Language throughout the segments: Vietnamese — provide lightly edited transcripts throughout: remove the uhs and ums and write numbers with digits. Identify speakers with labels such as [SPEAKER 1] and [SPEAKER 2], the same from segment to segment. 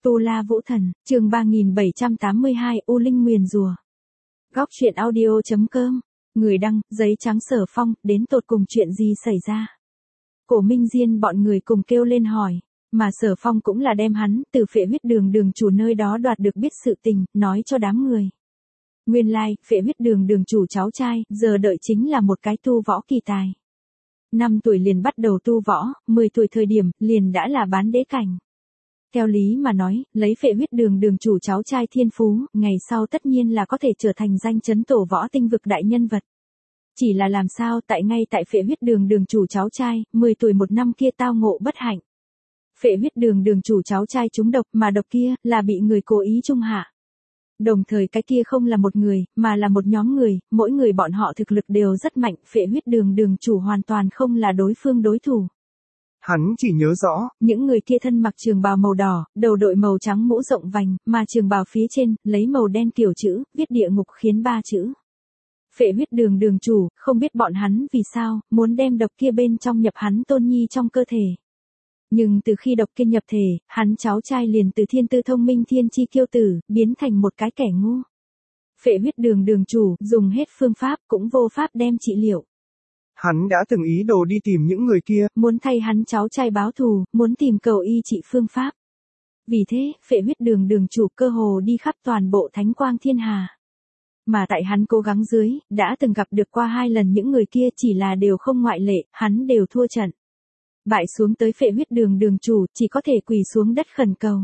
[SPEAKER 1] Tu La Vũ Thần, chương 3782 U Linh nguyền rủa. Góc truyện audio.com. Người đăng, giấy trắng Sở Phong, đến tột cùng chuyện gì xảy ra? Cổ Minh Diên bọn người cùng kêu lên hỏi, mà Sở Phong cũng là đem hắn từ Phệ Huyết đường chủ nơi đó đoạt được biết sự tình, nói cho đám người. Nguyên lai, Phệ Huyết đường chủ cháu trai, giờ đợi chính là một cái tu võ kỳ tài. 5 tuổi liền bắt đầu tu võ, 10 tuổi thời điểm, liền đã là bán đế cảnh. Theo lý mà nói, lấy Phệ Huyết đường chủ cháu trai thiên phú, ngày sau tất nhiên là có thể trở thành danh chấn tổ võ tinh vực đại nhân vật. Chỉ là làm sao ngay tại Phệ Huyết đường chủ cháu trai, 10 tuổi một năm kia tao ngộ bất hạnh. Phệ Huyết đường chủ cháu trai trúng độc, mà độc kia, là bị người cố ý trung hạ. Đồng thời cái kia không là một người, mà là một nhóm người, mỗi người bọn họ thực lực đều rất mạnh, Phệ Huyết đường chủ hoàn toàn không là đối phương đối thủ.
[SPEAKER 2] Hắn chỉ nhớ rõ,
[SPEAKER 1] những người kia thân mặc trường bào màu đỏ, đầu đội màu trắng mũ rộng vành, mà trường bào phía trên, lấy màu đen kiểu chữ, viết địa ngục khiến 3 chữ. Phệ Huyết đường chủ, không biết bọn hắn vì sao, muốn đem độc kia bên trong nhập hắn tôn nhi trong cơ thể. Nhưng từ khi độc kia nhập thể, hắn cháu trai liền từ thiên tư thông minh thiên chi kiêu tử, biến thành một cái kẻ ngu. Phệ Huyết đường chủ, dùng hết phương pháp, cũng vô pháp đem trị liệu.
[SPEAKER 2] Hắn đã từng ý đồ đi tìm những người kia,
[SPEAKER 1] muốn thay hắn cháu trai báo thù, muốn tìm cầu y trị phương pháp. Vì thế, Phệ Huyết đường chủ cơ hồ đi khắp toàn bộ Thánh Quang Thiên Hà. Mà tại hắn cố gắng dưới, đã từng gặp được qua 2 lần những người kia, chỉ là đều không ngoại lệ, hắn đều thua trận. Bại xuống tới Phệ Huyết đường chủ, chỉ có thể quỳ xuống đất khẩn cầu.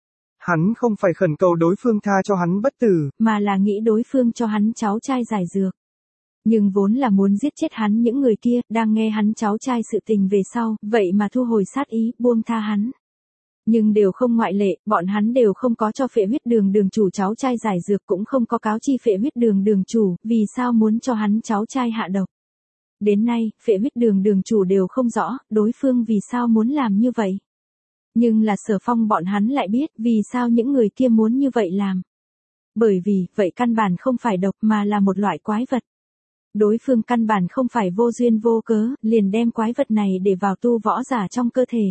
[SPEAKER 2] Hắn không phải khẩn cầu đối phương tha cho hắn bất tử,
[SPEAKER 1] mà là nghĩ đối phương cho hắn cháu trai giải dược. Nhưng vốn là muốn giết chết hắn những người kia, đang nghe hắn cháu trai sự tình về sau, vậy mà thu hồi sát ý, buông tha hắn. Nhưng đều không ngoại lệ, bọn hắn đều không có cho Phệ Huyết đường chủ cháu trai giải dược, cũng không có cáo chi Phệ Huyết đường chủ, vì sao muốn cho hắn cháu trai hạ độc. Đến nay, Phệ Huyết đường chủ đều không rõ, đối phương vì sao muốn làm như vậy. Nhưng là Sở Phong bọn hắn lại biết, vì sao những người kia muốn như vậy làm. Bởi vì, vậy căn bản không phải độc mà là một loại quái vật. Đối phương căn bản không phải vô duyên vô cớ, liền đem quái vật này để vào tu võ giả trong cơ thể.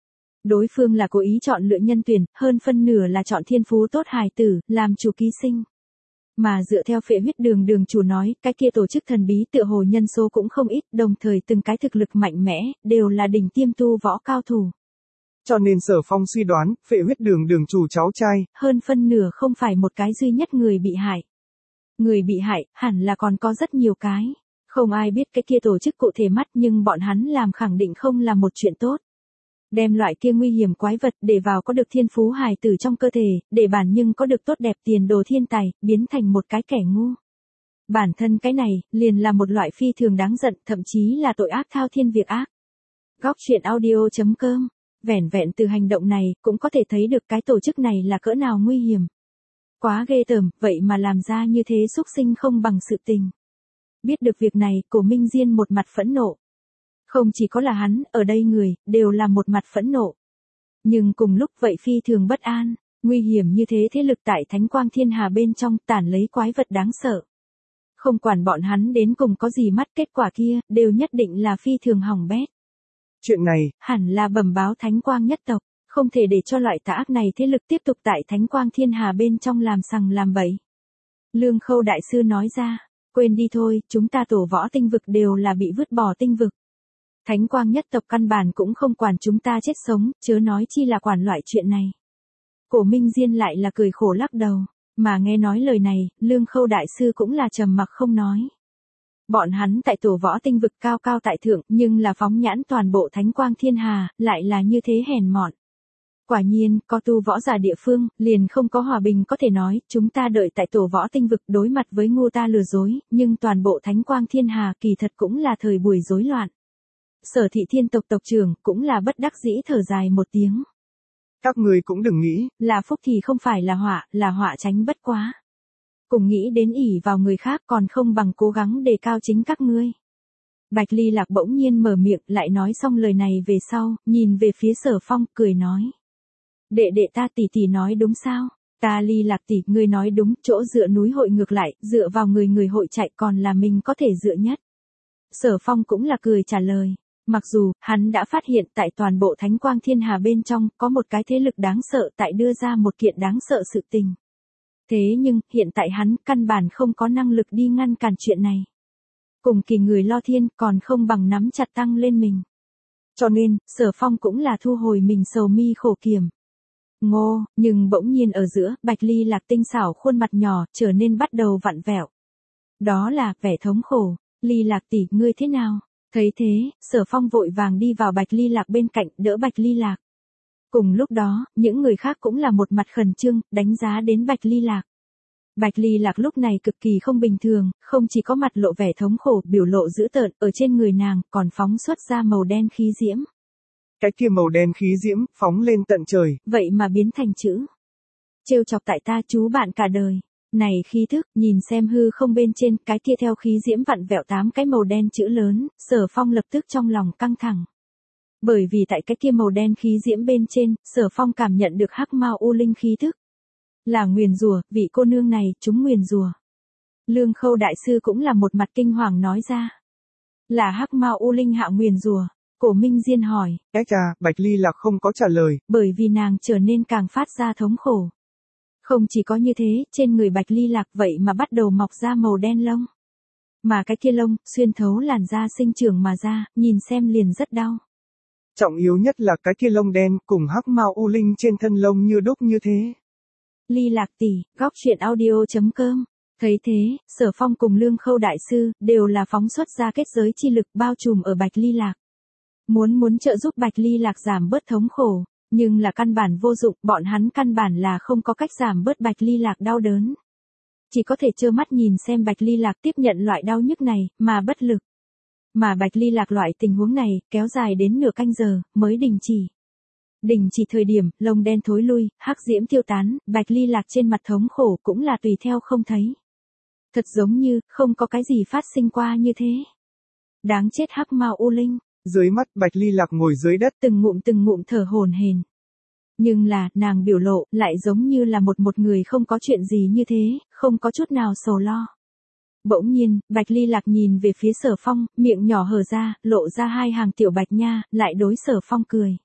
[SPEAKER 1] Đối phương là cố ý chọn lựa nhân tuyển, hơn phân nửa là chọn thiên phú tốt hài tử, làm chủ ký sinh. Mà dựa theo Phệ Huyết đường chủ nói, cái kia tổ chức thần bí tựa hồ nhân số cũng không ít, đồng thời từng cái thực lực mạnh mẽ, đều là đỉnh tiêm tu võ cao thủ.
[SPEAKER 2] Cho nên Sở Phong suy đoán, Phệ Huyết đường chủ cháu trai,
[SPEAKER 1] hơn phân nửa không phải một cái duy nhất người bị hại. Người bị hại, hẳn là còn có rất nhiều cái. Không ai biết cái kia tổ chức cụ thể mắt, nhưng bọn hắn làm khẳng định không là một chuyện tốt. Đem loại kia nguy hiểm quái vật để vào có được thiên phú hài tử trong cơ thể, để bản nhưng có được tốt đẹp tiền đồ thiên tài, biến thành một cái kẻ ngu. Bản thân cái này, liền là một loại phi thường đáng giận, thậm chí là tội ác thao thiên việc ác. Góc truyện audio.com. Vẻn vẹn từ hành động này, cũng có thể thấy được cái tổ chức này là cỡ nào nguy hiểm. Quá ghê tởm, vậy mà làm ra như thế xúc sinh không bằng sự tình. Biết được việc này, Cổ Minh Diên một mặt phẫn nộ. Không chỉ có là hắn, ở đây người, đều là một mặt phẫn nộ. Nhưng cùng lúc vậy phi thường bất an, nguy hiểm như thế lực tại Thánh Quang Thiên Hà bên trong tản lấy quái vật đáng sợ. Không quản bọn hắn đến cùng có gì mắt, kết quả kia, đều nhất định là phi thường hỏng bét.
[SPEAKER 2] Chuyện này,
[SPEAKER 1] hẳn là bẩm báo Thánh Quang nhất tộc, không thể để cho loại tà ác này thế lực tiếp tục tại Thánh Quang Thiên Hà bên trong làm sằng làm bậy. Lương Khâu đại sư nói ra, quên đi thôi, chúng ta tổ võ tinh vực đều là bị vứt bỏ tinh vực. Thánh Quang nhất tộc căn bản cũng không quản chúng ta chết sống, chớ nói chi là quản loại chuyện này. Cổ Minh Diên lại là cười khổ lắc đầu, mà nghe nói lời này, Lương Khâu đại sư cũng là trầm mặc không nói. Bọn hắn tại tổ võ tinh vực cao cao tại thượng, nhưng là phóng nhãn toàn bộ Thánh Quang Thiên Hà, lại là như thế hèn mọn. Quả nhiên, có tu võ giả địa phương, liền không có hòa bình có thể nói, chúng ta đợi tại tổ võ tinh vực đối mặt với ngu ta lừa dối, nhưng toàn bộ Thánh Quang Thiên Hà kỳ thật cũng là thời buổi rối loạn. Sở Thị Thiên tộc tộc trưởng cũng là bất đắc dĩ thở dài một tiếng.
[SPEAKER 2] Các ngươi cũng đừng nghĩ,
[SPEAKER 1] là phúc thì không phải là họa tránh bất quá. Cùng nghĩ đến ỷ vào người khác còn không bằng cố gắng đề cao chính các ngươi. Bạch Ly Lạc bỗng nhiên mở miệng lại nói xong lời này về sau, nhìn về phía Sở Phong, cười nói. Đệ ta tỷ nói đúng sao? Ta Ly Lạc tỷ, ngươi nói đúng, chỗ dựa núi hội ngược lại, dựa vào người hội chạy còn là mình có thể dựa nhất. Sở Phong cũng là cười trả lời. Mặc dù, hắn đã phát hiện tại toàn bộ Thánh Quang Thiên Hà bên trong, có một cái thế lực đáng sợ tại đưa ra một kiện đáng sợ sự tình. Thế nhưng, hiện tại hắn, căn bản không có năng lực đi ngăn cản chuyện này. Cùng kỳ người lo thiên, còn không bằng nắm chặt tăng lên mình. Cho nên, Sở Phong cũng là thu hồi mình sầu mi khổ kiểm. Ngô, nhưng bỗng nhiên ở giữa, Bạch Ly Lạc tinh xảo khuôn mặt nhỏ, trở nên bắt đầu vặn vẹo. Đó là, vẻ thống khổ. Ly Lạc tỷ, ngươi thế nào? Thấy thế, Sở Phong vội vàng đi vào Bạch Ly Lạc bên cạnh, đỡ Bạch Ly Lạc. Cùng lúc đó, những người khác cũng là một mặt khẩn trương, đánh giá đến Bạch Ly Lạc. Bạch Ly Lạc lúc này cực kỳ không bình thường, không chỉ có mặt lộ vẻ thống khổ, biểu lộ dữ tợn, ở trên người nàng, còn phóng xuất ra màu đen khí diễm.
[SPEAKER 2] Cái kia màu đen khí diễm, phóng lên tận trời.
[SPEAKER 1] Vậy mà biến thành chữ. Trêu chọc tại ta chú bạn cả đời. Này khí thức, nhìn xem hư không bên trên, cái kia theo khí diễm vặn vẹo 8 cái màu đen chữ lớn, Sở Phong lập tức trong lòng căng thẳng. Bởi vì tại cái kia màu đen khí diễm bên trên, Sở Phong cảm nhận được hắc mao u linh khí thức. Là nguyền rủa, vị cô nương này, chúng nguyền rủa. Lương Khâu đại sư cũng là một mặt kinh hoàng nói ra. Là hắc mao u linh hạ nguyền rủa. Cổ Minh Diên hỏi.
[SPEAKER 2] Bạch Ly Lạc không có trả lời.
[SPEAKER 1] Bởi vì nàng trở nên càng phát ra thống khổ. Không chỉ có như thế, trên người Bạch Ly Lạc vậy mà bắt đầu mọc ra màu đen lông. Mà cái kia lông, xuyên thấu làn da sinh trưởng mà ra, nhìn xem liền rất đau.
[SPEAKER 2] Trọng yếu nhất là cái kia lông đen, cùng hắc mao u linh trên thân lông như đúc như thế.
[SPEAKER 1] Ly Lạc tỷ, góc truyện audio.com. Thấy thế, Sở Phong cùng Lương Khâu đại sư, đều là phóng xuất ra kết giới chi lực bao trùm ở Bạch Ly Lạc. Muốn trợ giúp Bạch Ly Lạc giảm bớt thống khổ, nhưng là căn bản vô dụng, bọn hắn căn bản là không có cách giảm bớt Bạch Ly Lạc đau đớn. Chỉ có thể trơ mắt nhìn xem Bạch Ly Lạc tiếp nhận loại đau nhức này, mà bất lực. Mà Bạch Ly Lạc loại tình huống này, kéo dài đến nửa canh giờ, mới đình chỉ. Đình chỉ thời điểm, lông đen thối lui, hắc diễm tiêu tán, Bạch Ly Lạc trên mặt thống khổ cũng là tùy theo không thấy. Thật giống như, không có cái gì phát sinh qua như thế. Đáng chết hắc mao u linh.
[SPEAKER 2] Dưới mắt Bạch Ly Lạc ngồi dưới đất,
[SPEAKER 1] từng ngụm thở hổn hển. Nhưng là, nàng biểu lộ, lại giống như là một người không có chuyện gì như thế, không có chút nào sầu lo. Bỗng nhiên, Bạch Ly Lạc nhìn về phía Sở Phong, miệng nhỏ hở ra, lộ ra hai hàng tiểu bạch nha, lại đối Sở Phong cười.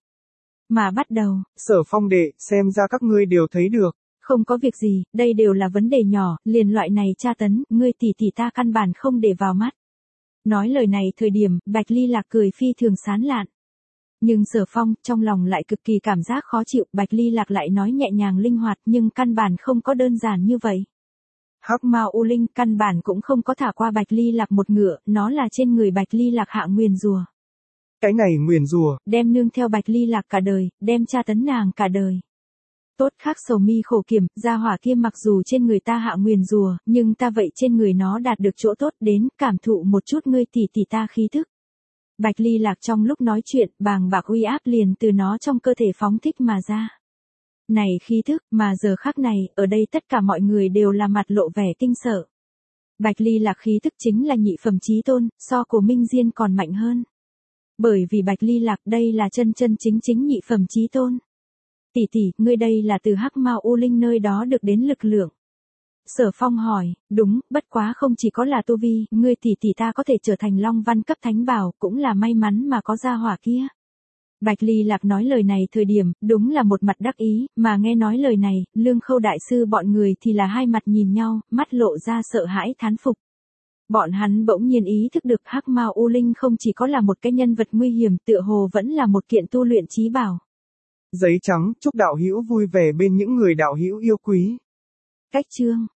[SPEAKER 1] Mà bắt đầu,
[SPEAKER 2] Sở Phong đệ, xem ra các ngươi đều thấy được.
[SPEAKER 1] Không có việc gì, đây đều là vấn đề nhỏ, liền loại này tra tấn, ngươi tỷ ta căn bản không để vào mắt. Nói lời này thời điểm, Bạch Ly Lạc cười phi thường sán lạn. Nhưng Sở Phong, trong lòng lại cực kỳ cảm giác khó chịu, Bạch Ly Lạc lại nói nhẹ nhàng linh hoạt, nhưng căn bản không có đơn giản như vậy. Hắc mao u linh căn bản cũng không có thả qua Bạch Ly Lạc một ngựa, nó là trên người Bạch Ly Lạc hạ nguyền rủa.
[SPEAKER 2] Cái này nguyền rủa,
[SPEAKER 1] đem nương theo Bạch Ly Lạc cả đời, đem tra tấn nàng cả đời. Tốt khác sầu mi khổ kiểm, gia hỏa kia mặc dù trên người ta hạ nguyền rủa, nhưng ta vậy trên người nó đạt được chỗ tốt đến, cảm thụ một chút ngươi tỷ ta khí thức. Bạch Ly Lạc trong lúc nói chuyện, bàng bạc uy áp liền từ nó trong cơ thể phóng thích mà ra. Này khí thức, mà giờ khắc này, ở đây tất cả mọi người đều là mặt lộ vẻ kinh sợ. Bạch Ly Lạc khí thức chính là nhị phẩm chí tôn, so của Minh Diên còn mạnh hơn. Bởi vì Bạch Ly Lạc đây là chân chính nhị phẩm chí tôn. Tỷ, ngươi đây là từ hắc mao u linh nơi đó được đến lực lượng. Sở Phong hỏi, đúng, bất quá không chỉ có là tu vi, ngươi tỷ ta có thể trở thành Long Văn cấp thánh bảo, cũng là may mắn mà có gia hỏa kia. Bạch Ly Lạc nói lời này thời điểm, đúng là một mặt đắc ý, mà nghe nói lời này, Lương Khâu đại sư bọn người thì là hai mặt nhìn nhau, mắt lộ ra sợ hãi thán phục. Bọn hắn bỗng nhiên ý thức được hắc mao u linh không chỉ có là một cái nhân vật nguy hiểm, tựa hồ vẫn là một kiện tu luyện chí bảo.
[SPEAKER 2] Giấy trắng, chúc đạo hữu vui vẻ bên những người đạo hữu yêu quý.
[SPEAKER 1] Cách chương